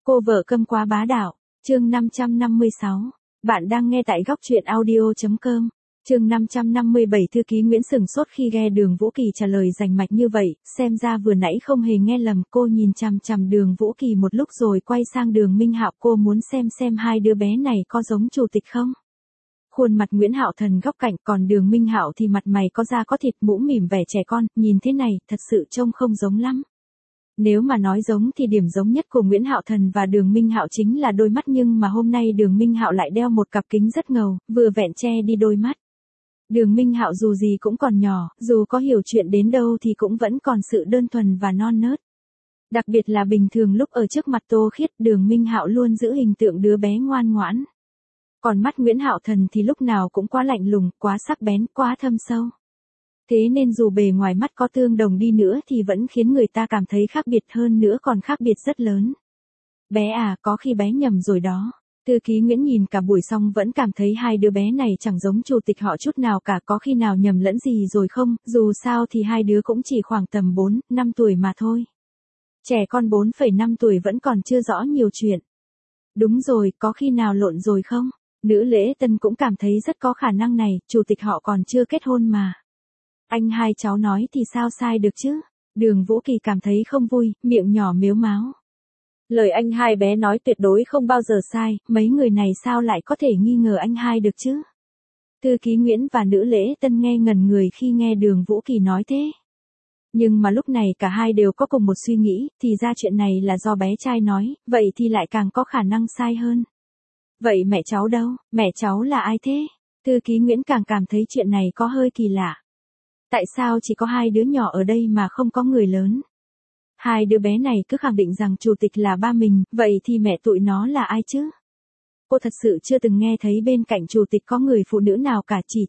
Cô vợ câm quá bá đạo, chương 556. Bạn đang nghe tại góc truyện audio.com. Chương 557. Thư ký Nguyễn sửng sốt khi nghe Đường Vũ Kỳ trả lời rành mạch như vậy, xem ra vừa nãy không hề nghe lầm. Cô nhìn chằm chằm Đường Vũ Kỳ một lúc rồi quay sang Đường Minh Hạo, cô muốn xem hai đứa bé này có giống chủ tịch không. Khuôn mặt Nguyễn Hạo Thần góc cạnh, còn Đường Minh Hạo thì mặt mày có da có thịt, mũm mỉm vẻ trẻ con, nhìn thế này thật sự trông không giống lắm. Nếu mà nói giống thì điểm giống nhất của Nguyễn Hạo Thần và Đường Minh Hạo chính là đôi mắt, nhưng mà hôm nay Đường Minh Hạo lại đeo một cặp kính rất ngầu, vừa vẹn che đi đôi mắt. Đường Minh Hạo dù gì cũng còn nhỏ, dù có hiểu chuyện đến đâu thì cũng vẫn còn sự đơn thuần và non nớt. Đặc biệt là bình thường lúc ở trước mặt Tô Khiết, Đường Minh Hạo luôn giữ hình tượng đứa bé ngoan ngoãn. Còn mắt Nguyễn Hạo Thần thì lúc nào cũng quá lạnh lùng, quá sắc bén, quá thâm sâu. Thế nên dù bề ngoài mắt có tương đồng đi nữa thì vẫn khiến người ta cảm thấy khác biệt, hơn nữa còn khác biệt rất lớn. Bé à, có khi bé nhầm rồi đó. Thư ký Nguyễn nhìn cả buổi xong vẫn cảm thấy hai đứa bé này chẳng giống chủ tịch họ chút nào cả, có khi nào nhầm lẫn gì rồi không, dù sao thì hai đứa cũng chỉ khoảng tầm 4, 5 tuổi mà thôi. Trẻ con 4,5 tuổi vẫn còn chưa rõ nhiều chuyện. Đúng rồi, có khi nào lộn rồi không? Nữ lễ tân cũng cảm thấy rất có khả năng này, chủ tịch họ còn chưa kết hôn mà. Anh hai cháu nói thì sao sai được chứ? Đường Vũ Kỳ cảm thấy không vui, miệng nhỏ mếu máo. Lời anh hai bé nói tuyệt đối không bao giờ sai, mấy người này sao lại có thể nghi ngờ anh hai được chứ? Thư ký Nguyễn và nữ lễ tân nghe ngẩn người khi nghe Đường Vũ Kỳ nói thế. Nhưng mà lúc này cả hai đều có cùng một suy nghĩ, thì ra chuyện này là do bé trai nói, vậy thì lại càng có khả năng sai hơn. Vậy mẹ cháu đâu, mẹ cháu là ai thế? Thư ký Nguyễn càng cảm thấy chuyện này có hơi kỳ lạ. Tại sao chỉ có hai đứa nhỏ ở đây mà không có người lớn? Hai đứa bé này cứ khẳng định rằng chủ tịch là ba mình, vậy thì mẹ tụi nó là ai chứ? Cô thật sự chưa từng nghe thấy bên cạnh chủ tịch có người phụ nữ nào cả, chỉ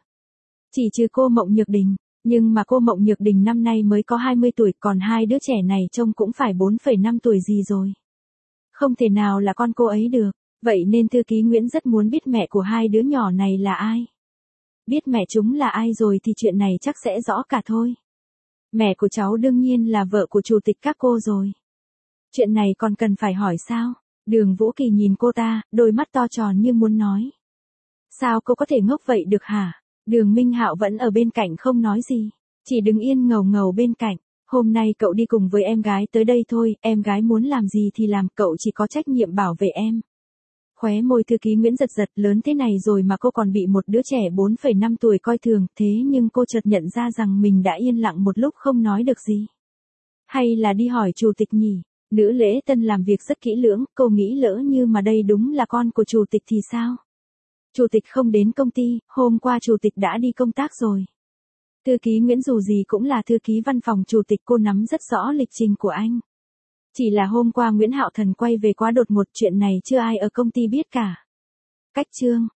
trừ cô Mộng Nhược Đình. Nhưng mà cô Mộng Nhược Đình năm nay mới có 20 tuổi, còn hai đứa trẻ này trông cũng phải 4,5 tuổi gì rồi. Không thể nào là con cô ấy được, vậy nên thư ký Nguyễn rất muốn biết mẹ của hai đứa nhỏ này là ai. Biết mẹ chúng là ai rồi thì chuyện này chắc sẽ rõ cả thôi. Mẹ của cháu đương nhiên là vợ của chủ tịch các cô rồi. Chuyện này còn cần phải hỏi sao? Đường Vũ Kỳ nhìn cô ta, đôi mắt to tròn như muốn nói. Sao cô có thể ngốc vậy được hả? Đường Minh Hạo vẫn ở bên cạnh không nói gì, chỉ đứng yên ngầu ngầu bên cạnh. Hôm nay cậu đi cùng với em gái tới đây thôi, em gái muốn làm gì thì làm, cậu chỉ có trách nhiệm bảo vệ em. Khóe môi thư ký Nguyễn giật giật, lớn thế này rồi mà cô còn bị một đứa trẻ 4,5 tuổi coi thường, thế nhưng cô chợt nhận ra rằng mình đã yên lặng một lúc không nói được gì. Hay là đi hỏi chủ tịch nhỉ? Nữ lễ tân làm việc rất kỹ lưỡng, cô nghĩ lỡ như mà đây đúng là con của chủ tịch thì sao? Chủ tịch không đến công ty, hôm qua chủ tịch đã đi công tác rồi. Thư ký Nguyễn dù gì cũng là thư ký văn phòng chủ tịch, cô nắm rất rõ lịch trình của anh. Chỉ là hôm qua Nguyễn Hạo Thần quay về quá đột ngột, chuyện này chưa ai ở công ty biết cả. Cách chương.